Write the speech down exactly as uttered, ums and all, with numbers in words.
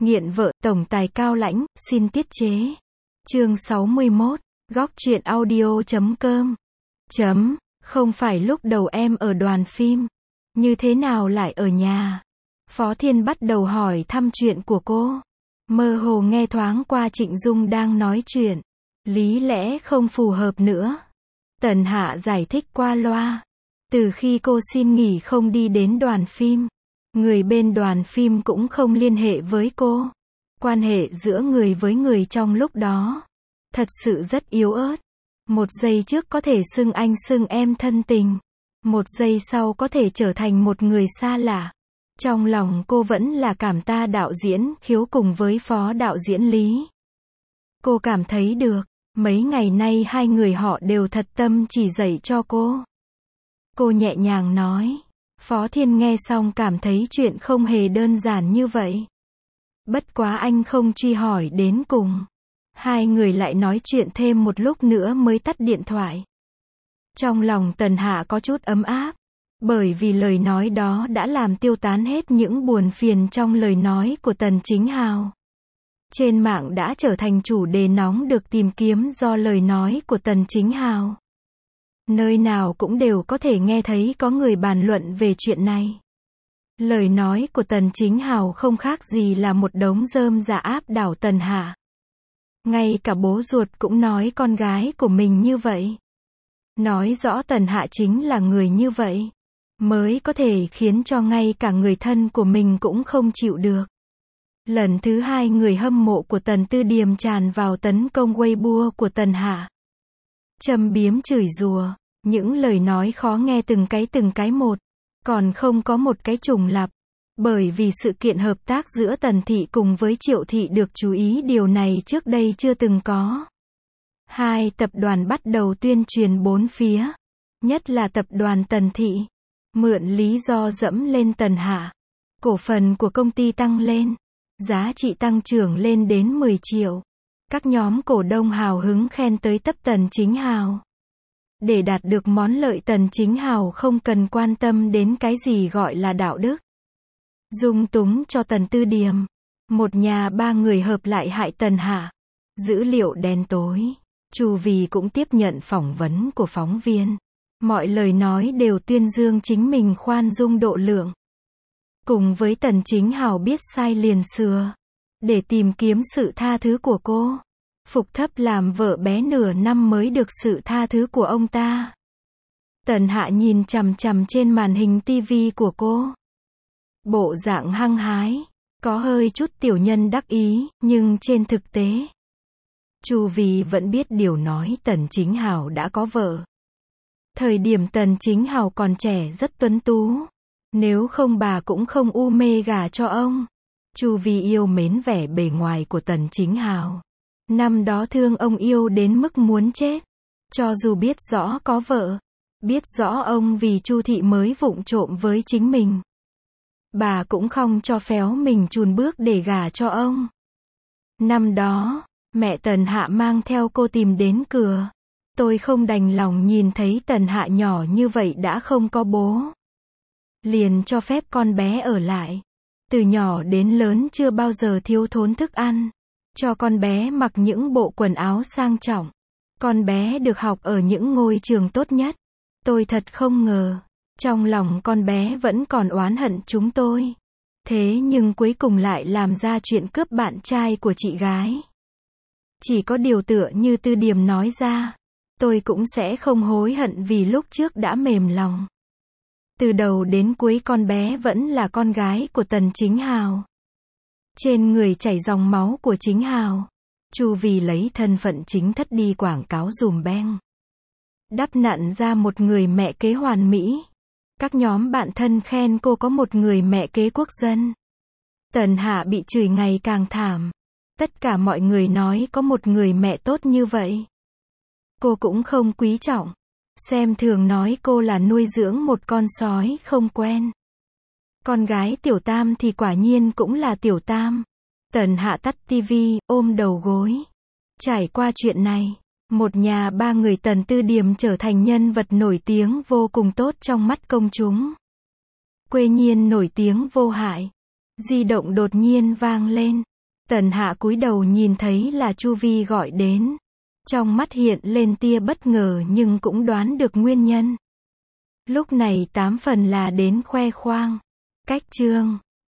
Nghiện vợ, tổng tài cao lãnh, xin tiết chế. Chương sáu mươi mốt, góc truyện audio chấm com. Chấm, không phải lúc đầu em ở đoàn phim. Như thế nào lại ở nhà? Phó Thiên bắt đầu hỏi thăm chuyện của cô. Mơ hồ nghe thoáng qua Trịnh Dung đang nói chuyện. Lý lẽ không phù hợp nữa. Tần Hạ giải thích qua loa. Từ khi cô xin nghỉ không đi đến đoàn phim, người bên đoàn phim cũng không liên hệ với cô. Quan hệ giữa người với người trong lúc đó thật sự rất yếu ớt. Một giây trước có thể xưng anh xưng em thân tình, một giây sau có thể trở thành một người xa lạ. Trong lòng cô vẫn là cảm ta đạo diễn Khiếu cùng với phó đạo diễn Lý. Cô cảm thấy được, mấy ngày nay hai người họ đều thật tâm chỉ dạy cho cô. Cô nhẹ nhàng nói. Phó Thiên nghe xong cảm thấy chuyện không hề đơn giản như vậy. Bất quá anh không truy hỏi đến cùng. Hai người lại nói chuyện thêm một lúc nữa mới tắt điện thoại. Trong lòng Tần Hạ có chút ấm áp, bởi vì lời nói đó đã làm tiêu tán hết những buồn phiền trong lời nói của Tần Chính Hào. Trên mạng đã trở thành chủ đề nóng được tìm kiếm do lời nói của Tần Chính Hào. Nơi nào cũng đều có thể nghe thấy có người bàn luận về chuyện này. Lời nói của Tần Chính Hào không khác gì là một đống rơm rạ áp đảo Tần Hạ. Ngay cả bố ruột cũng nói con gái của mình như vậy. Nói rõ Tần Hạ chính là người như vậy, mới có thể khiến cho ngay cả người thân của mình cũng không chịu được. Lần thứ hai người hâm mộ của Tần Tư Điềm tràn vào tấn công Weibo của Tần Hạ. Châm biếm chửi rủa, những lời nói khó nghe từng cái từng cái một, còn không có một cái trùng lặp. Bởi vì sự kiện hợp tác giữa Tần Thị cùng với Triệu Thị được chú ý, điều này trước đây chưa từng có. Hai tập đoàn bắt đầu tuyên truyền bốn phía, nhất là tập đoàn Tần Thị, mượn lý do dẫm lên Tần Hạ. Cổ phần của công ty tăng lên, giá trị tăng trưởng lên đến mười triệu. Các nhóm cổ đông hào hứng khen tới tấp Tần Chính Hào. Để đạt được món lợi, Tần Chính Hào không cần quan tâm đến cái gì gọi là đạo đức. Dung túng cho Tần Tư Điềm. Một nhà ba người hợp lại hại Tần Hạ. Dữ liệu đen tối. Chu Vì cũng tiếp nhận phỏng vấn của phóng viên. Mọi lời nói đều tuyên dương chính mình khoan dung độ lượng. Cùng với Tần Chính Hào biết sai liền sửa. Để tìm kiếm sự tha thứ của cô. Phục thấp làm vợ bé nửa năm mới được sự tha thứ của ông ta. Tần Hạ nhìn chằm chằm trên màn hình tivi của cô. Bộ dạng hăng hái, có hơi chút tiểu nhân đắc ý, nhưng trên thực tế, Chu Vì vẫn biết điều nói Tần Chính Hào đã có vợ. Thời điểm Tần Chính Hào còn trẻ rất tuấn tú, nếu không bà cũng không u mê gả cho ông. Chu Vì yêu mến vẻ bề ngoài của Tần Chính Hào. Năm đó thương ông yêu đến mức muốn chết. Cho dù biết rõ có vợ, biết rõ ông vì Chu Thị mới vụng trộm với chính mình, bà cũng không cho phéo mình chùn bước để gả cho ông. Năm đó, mẹ Tần Hạ mang theo cô tìm đến cửa. Tôi không đành lòng nhìn thấy Tần Hạ nhỏ như vậy đã không có bố. Liền cho phép con bé ở lại. Từ nhỏ đến lớn chưa bao giờ thiếu thốn thức ăn. Cho con bé mặc những bộ quần áo sang trọng. Con bé được học ở những ngôi trường tốt nhất. Tôi thật không ngờ, trong lòng con bé vẫn còn oán hận chúng tôi. Thế nhưng cuối cùng lại làm ra chuyện cướp bạn trai của chị gái. Chỉ có điều tựa như Tư Điềm nói ra, tôi cũng sẽ không hối hận vì lúc trước đã mềm lòng. Từ đầu đến cuối con bé vẫn là con gái của Tần Chính Hào. Trên người chảy dòng máu của Chính Hào. Chu Vì lấy thân phận chính thất đi quảng cáo dùm beng. Đắp nặn ra một người mẹ kế hoàn mỹ. Các nhóm bạn thân khen cô có một người mẹ kế quốc dân. Tần Hạ bị chửi ngày càng thảm. Tất cả mọi người nói có một người mẹ tốt như vậy. Cô cũng không quý trọng. Xem thường nói cô là nuôi dưỡng một con sói không quen. Con gái Tiểu Tam thì quả nhiên cũng là Tiểu Tam. Tần Hạ tắt tivi, ôm đầu gối. Trải qua chuyện này, một nhà ba người Tần Tư Điềm trở thành nhân vật nổi tiếng vô cùng tốt trong mắt công chúng. Quê nhiên nổi tiếng vô hại. Di động đột nhiên vang lên. Tần Hạ cúi đầu nhìn thấy là Chu Vi gọi đến. Trong mắt hiện lên tia bất ngờ nhưng cũng đoán được nguyên nhân. Lúc này tám phần là đến khoe khoang. Cách chương